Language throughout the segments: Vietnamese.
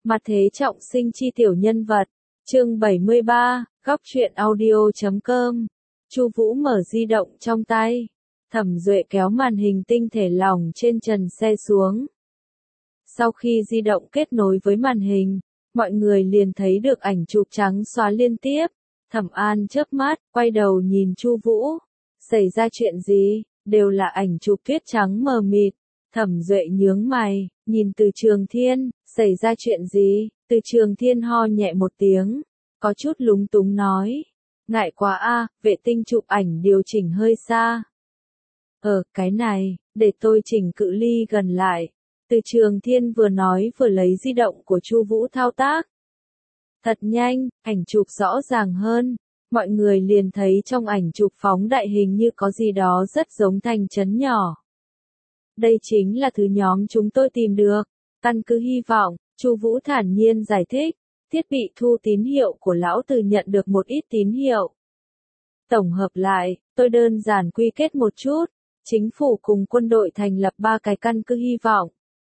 Mặt thế trọng sinh chi tiểu nhân vật. Chương 73, góc truyện audio.com. Chu Vũ mở di động trong tay. Thẩm Duệ kéo màn hình tinh thể lỏng trên trần xe xuống. Sau khi di động kết nối với màn hình, mọi người liền thấy được ảnh chụp trắng xóa liên tiếp. Thẩm An chớp mắt, quay đầu nhìn Chu Vũ. Xảy ra chuyện gì? Đều là ảnh chụp tuyết trắng mờ mịt. Thẩm Duệ nhướng mày, nhìn Từ Trường Thiên, xảy ra chuyện gì? Từ Trường Thiên ho nhẹ một tiếng, có chút lúng túng nói. Ngại quá a, vệ tinh chụp ảnh điều chỉnh hơi xa. Cái này, để tôi chỉnh cự ly gần lại. Từ Trường Thiên vừa nói vừa lấy di động của Chu Vũ thao tác. Thật nhanh, ảnh chụp rõ ràng hơn. Mọi người liền thấy trong ảnh chụp phóng đại hình như có gì đó rất giống thành trấn nhỏ. Đây chính là thứ nhóm chúng tôi tìm được. Căn cứ hy vọng, Chu Vũ thản nhiên giải thích. Thiết bị thu tín hiệu của lão Từ nhận được một ít tín hiệu. Tổng hợp lại, tôi đơn giản quy kết một chút. Chính phủ cùng quân đội thành lập 3 cái căn cứ hy vọng.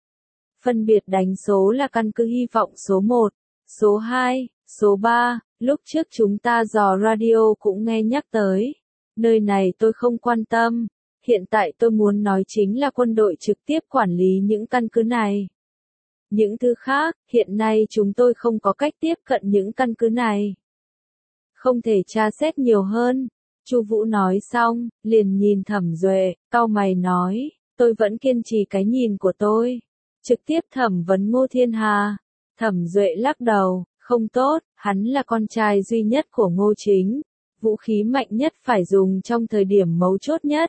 Phân biệt đánh số là căn cứ hy vọng số 1, số 2, số 3, lúc trước chúng ta dò radio cũng nghe nhắc tới. Nơi này tôi không quan tâm, hiện tại tôi muốn nói chính là quân đội trực tiếp quản lý những căn cứ này. Những thứ khác, hiện nay chúng tôi không có cách tiếp cận những căn cứ này. Không thể tra xét nhiều hơn. Chu Vũ nói xong, liền nhìn Thẩm Duệ, cau mày nói, tôi vẫn kiên trì cái nhìn của tôi. Trực tiếp thẩm vấn Ngô Thiên Hà. Thẩm Duệ lắc đầu, không tốt, hắn là con trai duy nhất của Ngô Chính. Vũ khí mạnh nhất phải dùng trong thời điểm mấu chốt nhất.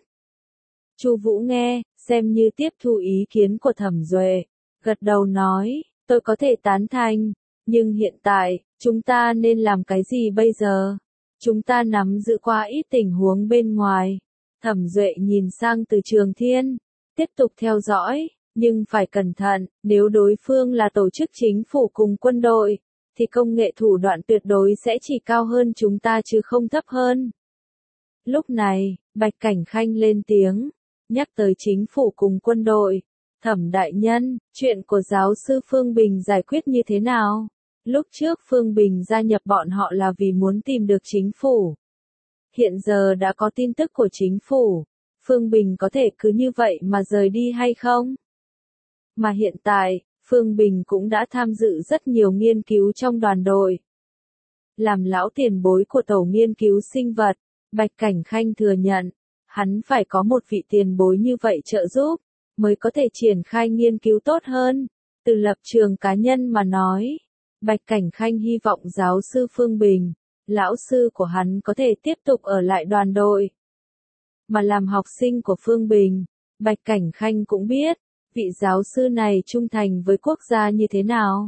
Chu Vũ nghe, xem như tiếp thu ý kiến của Thẩm Duệ. Gật đầu nói, tôi có thể tán thành, nhưng hiện tại, chúng ta nên làm cái gì bây giờ? Chúng ta nắm giữ qua ít tình huống bên ngoài. Thẩm Duệ nhìn sang Từ Trường Thiên, tiếp tục theo dõi, nhưng phải cẩn thận, nếu đối phương là tổ chức chính phủ cùng quân đội, thì công nghệ thủ đoạn tuyệt đối sẽ chỉ cao hơn chúng ta chứ không thấp hơn. Lúc này, Bạch Cảnh Khanh lên tiếng, nhắc tới chính phủ cùng quân đội. Thẩm đại nhân, chuyện của giáo sư Phương Bình giải quyết như thế nào? Lúc trước Phương Bình gia nhập bọn họ là vì muốn tìm được chính phủ. Hiện giờ đã có tin tức của chính phủ, Phương Bình có thể cứ như vậy mà rời đi hay không? Mà hiện tại, Phương Bình cũng đã tham dự rất nhiều nghiên cứu trong đoàn đội. Làm lão tiền bối của tổ nghiên cứu sinh vật, Bạch Cảnh Khanh thừa nhận, hắn phải có một vị tiền bối như vậy trợ giúp, mới có thể triển khai nghiên cứu tốt hơn. Từ lập trường cá nhân mà nói, Bạch Cảnh Khanh hy vọng giáo sư Phương Bình, lão sư của hắn có thể tiếp tục ở lại đoàn đội. Mà làm học sinh của Phương Bình, Bạch Cảnh Khanh cũng biết, vị giáo sư này trung thành với quốc gia như thế nào.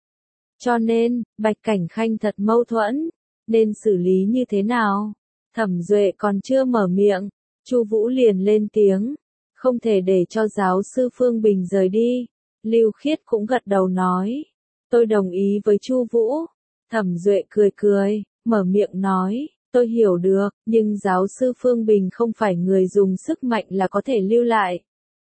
Cho nên, Bạch Cảnh Khanh thật mâu thuẫn, nên xử lý như thế nào? Thẩm Duệ còn chưa mở miệng, Chu Vũ liền lên tiếng, không thể để cho giáo sư Phương Bình rời đi. Lưu Khiết cũng gật đầu nói, tôi đồng ý với Chu Vũ. Thẩm Duệ cười cười, mở miệng nói, tôi hiểu được, nhưng giáo sư Phương Bình không phải người dùng sức mạnh là có thể lưu lại.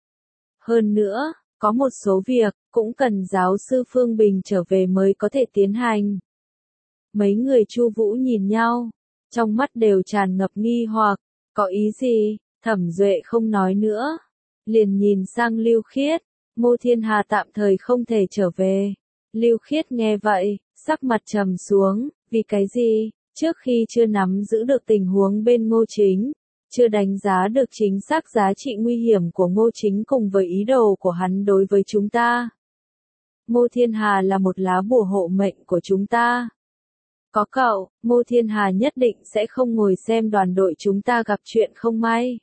Hơn nữa, có một số việc, cũng cần giáo sư Phương Bình trở về mới có thể tiến hành. Mấy người Chu Vũ nhìn nhau, trong mắt đều tràn ngập nghi hoặc, có ý gì? Thẩm Duệ không nói nữa, liền nhìn sang Lưu Khiết, Ngô Thiên Hà tạm thời không thể trở về. Lưu Khiết nghe vậy, sắc mặt trầm xuống, vì cái gì? Trước khi chưa nắm giữ được tình huống bên Ngô Chính, chưa đánh giá được chính xác giá trị nguy hiểm của Ngô Chính cùng với ý đồ của hắn đối với chúng ta. Ngô Thiên Hà là một lá bùa hộ mệnh của chúng ta. Có cậu, Ngô Thiên Hà nhất định sẽ không ngồi xem đoàn đội chúng ta gặp chuyện không may.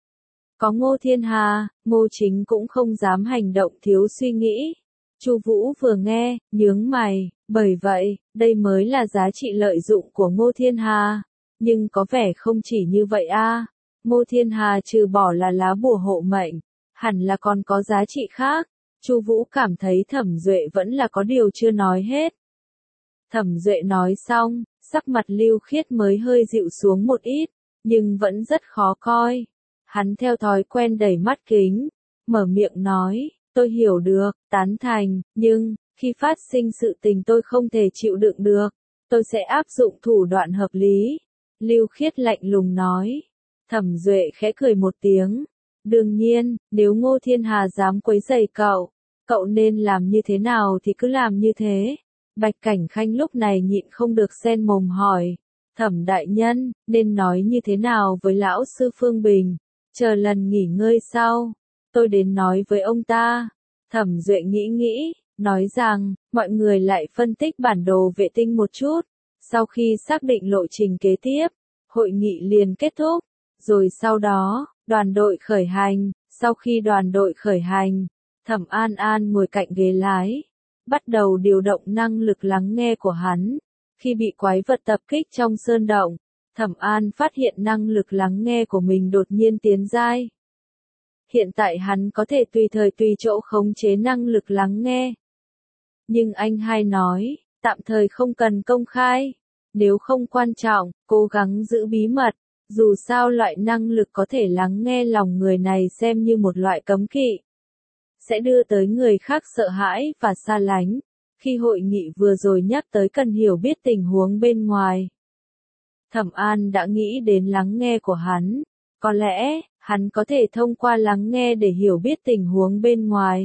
Có Ngô Thiên Hà, Ngô Chính cũng không dám hành động thiếu suy nghĩ. Chu Vũ vừa nghe, nhướng mày, bởi vậy, đây mới là giá trị lợi dụng của Ngô Thiên Hà. Nhưng có vẻ không chỉ như vậy a. Ngô Thiên Hà trừ bỏ là lá bùa hộ mệnh, hẳn là còn có giá trị khác. Chu Vũ cảm thấy Thẩm Duệ vẫn là có điều chưa nói hết. Thẩm Duệ nói xong, sắc mặt Lưu Khiết mới hơi dịu xuống một ít, nhưng vẫn rất khó coi. Hắn theo thói quen đẩy mắt kính, mở miệng nói, tôi hiểu được, tán thành, nhưng, Khi phát sinh sự tình tôi không thể chịu đựng được, tôi sẽ áp dụng thủ đoạn hợp lý. Lưu Khiết lạnh lùng nói. Thẩm Duệ khẽ cười một tiếng. Đương nhiên, nếu Ngô Thiên Hà dám quấy rầy cậu, cậu nên làm như thế nào thì cứ làm như thế. Bạch Cảnh Khanh lúc này nhịn không được xen mồm hỏi. Thẩm đại nhân, nên nói như thế nào với lão sư Phương Bình? Chờ lần nghỉ ngơi sau, tôi đến nói với ông ta. Thẩm Duệ nghĩ, nói rằng, mọi người lại phân tích bản đồ vệ tinh một chút. Sau khi xác định lộ trình kế tiếp, hội nghị liền kết thúc. Rồi sau đó, đoàn đội khởi hành. Sau khi đoàn đội khởi hành, Thẩm An An ngồi cạnh ghế lái, bắt đầu điều động năng lực lắng nghe của hắn. Khi bị quái vật tập kích trong sơn động, Thẩm An phát hiện năng lực lắng nghe của mình đột nhiên tiến giai. Hiện tại hắn có thể tùy thời tùy chỗ khống chế năng lực lắng nghe. Nhưng anh hai nói, tạm thời không cần công khai. Nếu không quan trọng, cố gắng giữ bí mật. Dù sao loại năng lực có thể lắng nghe lòng người này xem như một loại cấm kỵ. Sẽ đưa tới người khác sợ hãi và xa lánh. Khi hội nghị vừa rồi nhắc tới cần hiểu biết tình huống bên ngoài. Thẩm An đã nghĩ đến lắng nghe của hắn. Có lẽ, hắn có thể thông qua lắng nghe để hiểu biết tình huống bên ngoài.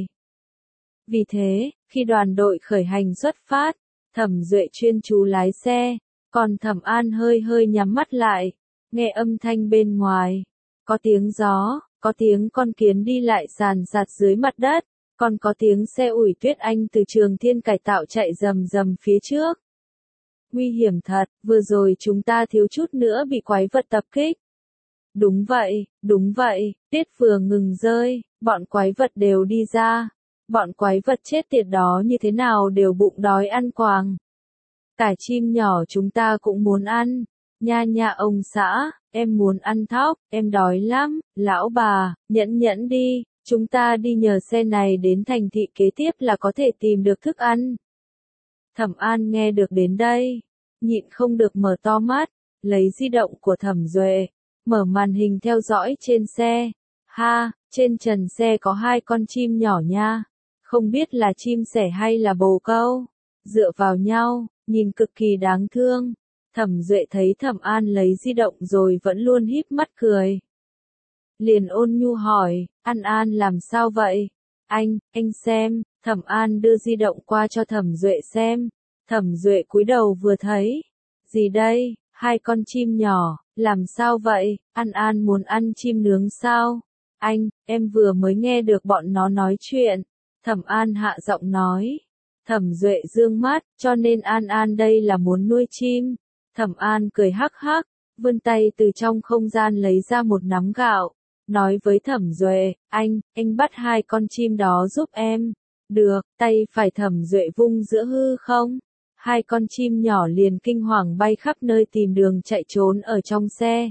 Vì thế, khi đoàn đội khởi hành xuất phát, Thẩm Duệ chuyên chú lái xe, còn Thẩm An hơi nhắm mắt lại, nghe âm thanh bên ngoài. Có tiếng gió, có tiếng con kiến đi lại sàn sạt dưới mặt đất, còn có tiếng xe ủi tuyết anh từ Trường Thiên cải tạo chạy rầm phía trước. Nguy hiểm thật, vừa rồi chúng ta thiếu chút nữa bị quái vật tập kích. Đúng vậy, tuyết vừa ngừng rơi, bọn quái vật đều đi ra. Bọn quái vật chết tiệt đó như thế nào đều bụng đói ăn quàng. Cả chim nhỏ chúng ta cũng muốn ăn. Nha ông xã, em muốn ăn thóc, em đói lắm. Lão bà, nhẫn đi, chúng ta đi nhờ xe này đến thành thị kế tiếp là có thể tìm được thức ăn. Thẩm An nghe được đến đây, nhịn không được mở to mắt, lấy di động của Thẩm Duệ, mở màn hình theo dõi trên xe. Ha, trên trần xe có 2 con chim nhỏ nha. Không biết là chim sẻ hay là bồ câu. Dựa vào nhau, nhìn cực kỳ đáng thương. Thẩm Duệ thấy Thẩm An lấy di động rồi vẫn luôn híp mắt cười. Liền ôn nhu hỏi, An làm sao vậy? Anh xem. Thẩm An đưa di động qua cho Thẩm Duệ xem. Thẩm Duệ cúi đầu vừa thấy. Gì đây? 2 con chim nhỏ, làm sao vậy? An muốn ăn chim nướng sao? Em vừa mới nghe được bọn nó nói chuyện. Thẩm An hạ giọng nói. Thẩm Duệ dương mắt, cho nên An đây là muốn nuôi chim. Thẩm An cười hắc hắc, vươn tay từ trong không gian lấy ra một nắm gạo, nói với Thẩm Duệ, anh bắt 2 con chim đó giúp em. Được, tay phải Thẩm Duệ vung giữa hư không. 2 con chim nhỏ liền kinh hoàng bay khắp nơi tìm đường chạy trốn ở trong xe.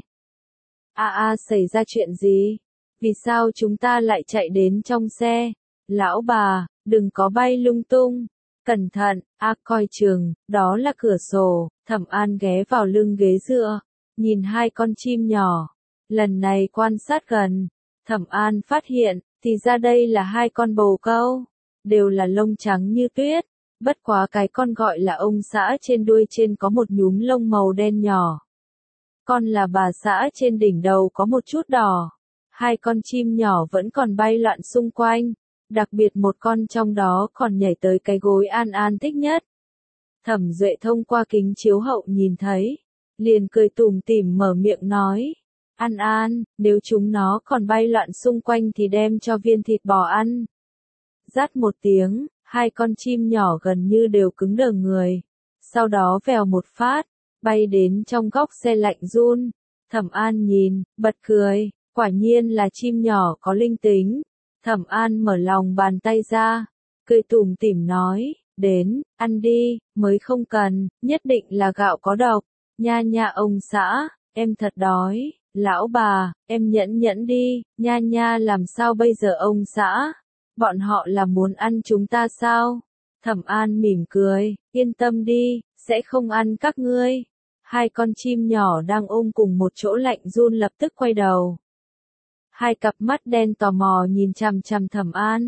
Xảy ra chuyện gì? Vì sao chúng ta lại chạy đến trong xe? Lão bà, đừng có bay lung tung. Cẩn thận, coi chừng, đó là cửa sổ. Thẩm An ghé vào lưng ghế dựa, nhìn 2 con chim nhỏ. Lần này quan sát gần, Thẩm An phát hiện, thì ra đây là 2 con bồ câu, đều là lông trắng như tuyết. Bất quá cái con gọi là ông xã trên đuôi trên có một nhúm lông màu đen nhỏ. Con là bà xã trên đỉnh đầu có một chút đỏ. 2 con chim nhỏ vẫn còn bay loạn xung quanh. Đặc biệt một con trong đó còn nhảy tới cái gối An thích nhất. Thẩm Duệ thông qua kính chiếu hậu nhìn thấy, liền cười tủm tỉm mở miệng nói. An, nếu chúng nó còn bay loạn xung quanh thì đem cho viên thịt bò ăn. Rát một tiếng, 2 con chim nhỏ gần như đều cứng đờ người. Sau đó vèo một phát, bay đến trong góc xe lạnh run. Thẩm An nhìn, bật cười, quả nhiên là chim nhỏ có linh tính. Thẩm An mở lòng bàn tay ra, cười tủm tỉm nói, đến, ăn đi, mới không cần, nhất định là gạo có độc. Nha ông xã, em thật đói. Lão bà, em nhẫn đi. Nha làm sao bây giờ ông xã? Bọn họ là muốn ăn chúng ta sao? Thẩm An mỉm cười, yên tâm đi, sẽ không ăn các ngươi. 2 con chim nhỏ đang ôm cùng một chỗ lạnh run lập tức quay đầu. 2 cặp mắt đen tò mò nhìn chằm chằm Thẩm An.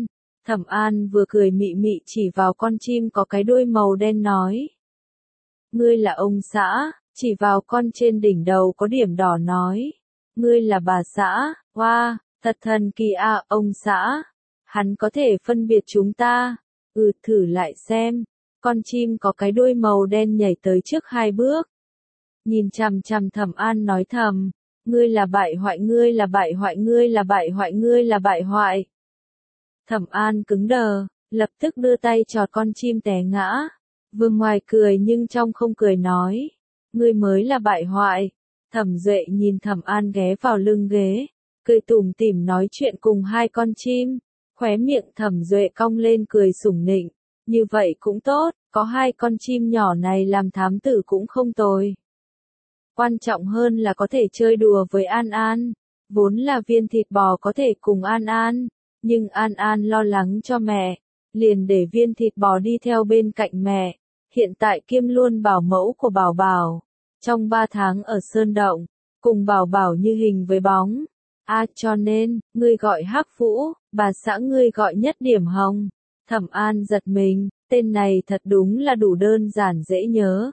Thẩm An vừa cười mị mị chỉ vào con chim có cái đuôi màu đen nói. Ngươi là ông xã, chỉ vào con trên đỉnh đầu có điểm đỏ nói. Ngươi là bà xã, wow, thật thần kỳ à, ông xã. Hắn có thể phân biệt chúng ta. Thử lại xem. Con chim có cái đuôi màu đen nhảy tới trước 2 bước. Nhìn chằm chằm Thẩm An nói thầm. Ngươi là bại hoại, ngươi là bại hoại, ngươi là bại hoại, ngươi là bại hoại. Thẩm An cứng đờ, lập tức đưa tay chọt con chim té ngã. Vừa ngoài cười nhưng trong không cười nói. Ngươi mới là bại hoại. Thẩm Duệ nhìn Thẩm An ghé vào lưng ghế, cười tủm tỉm nói chuyện cùng 2 con chim. Khóe miệng Thẩm Duệ cong lên cười sủng nịnh. Như vậy cũng tốt, có 2 con chim nhỏ này làm thám tử cũng không tồi. Quan trọng hơn là có thể chơi đùa với An An. Vốn là Viên thịt bò có thể cùng An An, nhưng An An lo lắng cho mẹ, liền để Viên thịt bò đi theo bên cạnh mẹ. Hiện tại kiêm luôn bảo mẫu của Bảo Bảo. Trong 3 tháng ở Sơn Động, cùng Bảo Bảo như hình với bóng. Cho nên, ngươi gọi Hắc Vũ, bà xã ngươi gọi Nhất Điểm Hồng. Thẩm An giật mình, tên này thật đúng là đủ đơn giản dễ nhớ.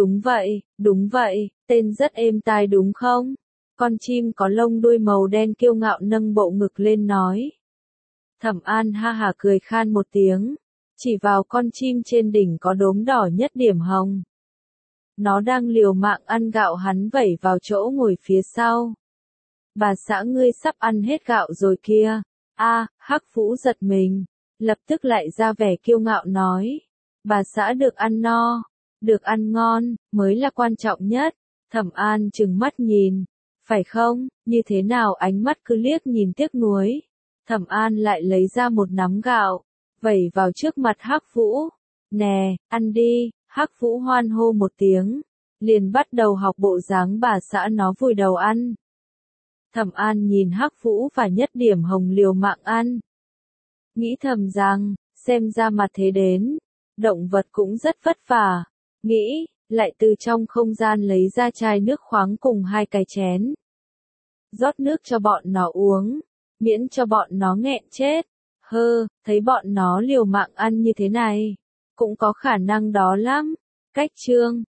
Đúng vậy, tên rất êm tai đúng không? Con chim có lông đuôi màu đen kiêu ngạo nâng bộ ngực lên nói. Thẩm An ha hả cười khan một tiếng, chỉ vào con chim trên đỉnh có đốm đỏ Nhất Điểm Hồng. Nó đang liều mạng ăn gạo hắn vẩy vào chỗ ngồi phía sau. Bà xã ngươi sắp ăn hết gạo rồi kia. Hắc Vũ giật mình, lập tức lại ra vẻ kiêu ngạo nói. Bà xã được ăn no, được ăn ngon, mới là quan trọng nhất. Thẩm An trừng mắt nhìn. Phải không, như thế nào ánh mắt cứ liếc nhìn tiếc nuối. Thẩm An lại lấy ra một nắm gạo, vẩy vào trước mặt Hắc Vũ. Nè, ăn đi. Hắc Vũ hoan hô một tiếng, liền bắt đầu học bộ dáng bà xã nó vùi đầu ăn. Thẩm An nhìn Hắc Vũ và Nhất Điểm Hồng liều mạng ăn. Nghĩ thầm rằng, xem ra mặt thế đến, động vật cũng rất vất vả. Nghĩ, lại từ trong không gian lấy ra chai nước khoáng cùng 2 cái chén. Rót nước cho bọn nó uống, miễn cho bọn nó nghẹn chết. Thấy bọn nó liều mạng ăn như thế này, cũng có khả năng đó lắm. Cách chương